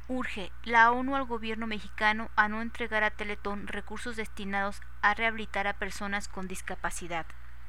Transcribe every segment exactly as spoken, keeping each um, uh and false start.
Urge la ONU al gobierno mexicano a no entregar a Teletón recursos destinados a rehabilitar a personas con discapacidad.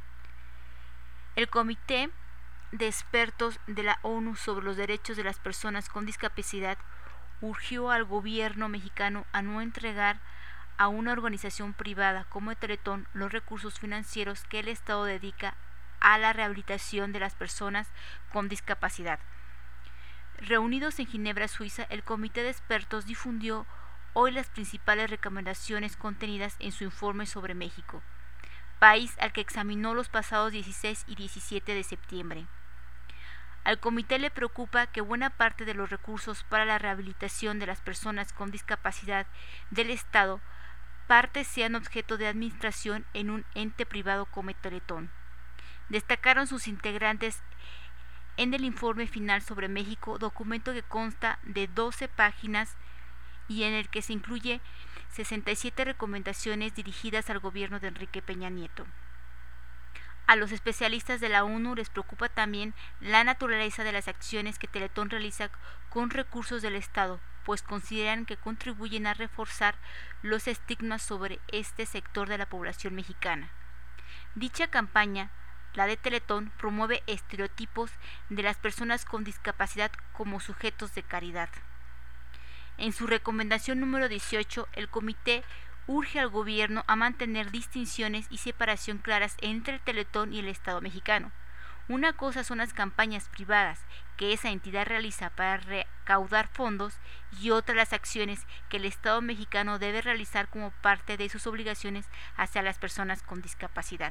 El Comité de Expertos de la ONU sobre los Derechos de las Personas con Discapacidad urgió al gobierno mexicano a no entregar a una organización privada como Teletón los recursos financieros que el Estado dedica a la rehabilitación de las personas con discapacidad. Reunidos en Ginebra, Suiza, el Comité de Expertos difundió hoy las principales recomendaciones contenidas en su informe sobre México, país al que examinó los pasados dieciséis y diecisiete de septiembre. Al comité le preocupa que buena parte de los recursos para la rehabilitación de las personas con discapacidad del Estado parte sean objeto de administración en un ente privado como Teletón. Destacaron sus integrantes en el informe final sobre México, documento que consta de doce páginas y en el que se incluye sesenta y siete recomendaciones dirigidas al gobierno de Enrique Peña Nieto. A los especialistas de la ONU les preocupa también la naturaleza de las acciones que Teletón realiza con recursos del Estado, pues consideran que contribuyen a reforzar los estigmas sobre este sector de la población mexicana. Dicha campaña, la de Teletón, promueve estereotipos de las personas con discapacidad como sujetos de caridad. En su recomendación número dieciocho, el comité urge al gobierno a mantener distinciones y separación claras entre el Teletón y el Estado mexicano. Una cosa son las campañas privadas que esa entidad realiza para recaudar fondos y otra las acciones que el Estado mexicano debe realizar como parte de sus obligaciones hacia las personas con discapacidad.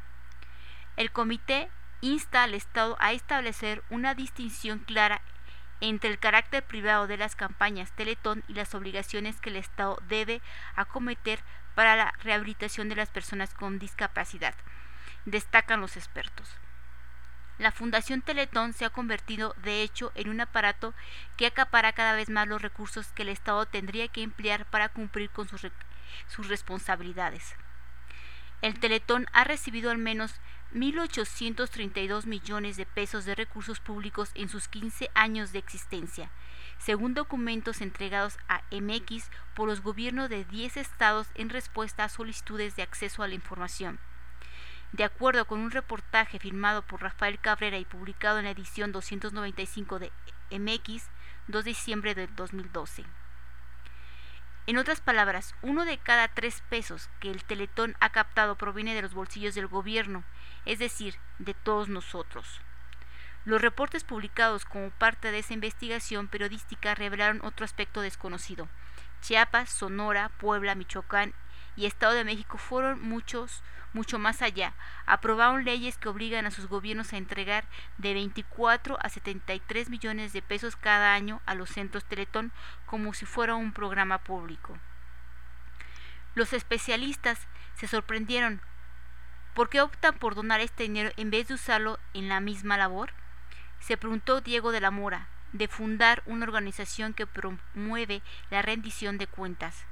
El comité insta al Estado a establecer una distinción clara entre el carácter privado de las campañas Teletón y las obligaciones que el Estado debe acometer para la rehabilitación de las personas con discapacidad, destacan los expertos. La Fundación Teletón se ha convertido, de hecho, en un aparato que acapara cada vez más los recursos que el Estado tendría que emplear para cumplir con sus, re- sus responsabilidades. El Teletón ha recibido al menos mil ochocientos treinta y dos millones de pesos de recursos públicos en sus quince años de existencia, según documentos entregados a M X por los gobiernos de diez estados en respuesta a solicitudes de acceso a la información. De acuerdo con un reportaje firmado por Rafael Cabrera y publicado en la edición doscientos noventa y cinco de M X, dos de diciembre de dos mil doce. En otras palabras, uno de cada tres pesos que el Teletón ha captado proviene de los bolsillos del gobierno, es decir, de todos nosotros. Los reportes publicados como parte de esa investigación periodística revelaron otro aspecto desconocido. Chiapas, Sonora, Puebla, Michoacán y Estado de México fueron muchos, mucho más allá. Aprobaron leyes que obligan a sus gobiernos a entregar de veinticuatro a setenta y tres millones de pesos cada año a los centros Teletón como si fuera un programa público. Los especialistas se sorprendieron. ¿Por qué optan por donar este dinero en vez de usarlo en la misma labor? Se preguntó Diego de la Mora, de fundar una organización que promueve la rendición de cuentas.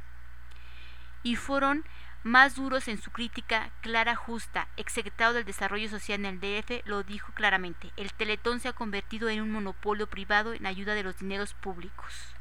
Y fueron más duros en su crítica. Clara Justa, exsecretario del Desarrollo Social en el D F, lo dijo claramente: el Teletón se ha convertido en un monopolio privado en ayuda de los dineros públicos.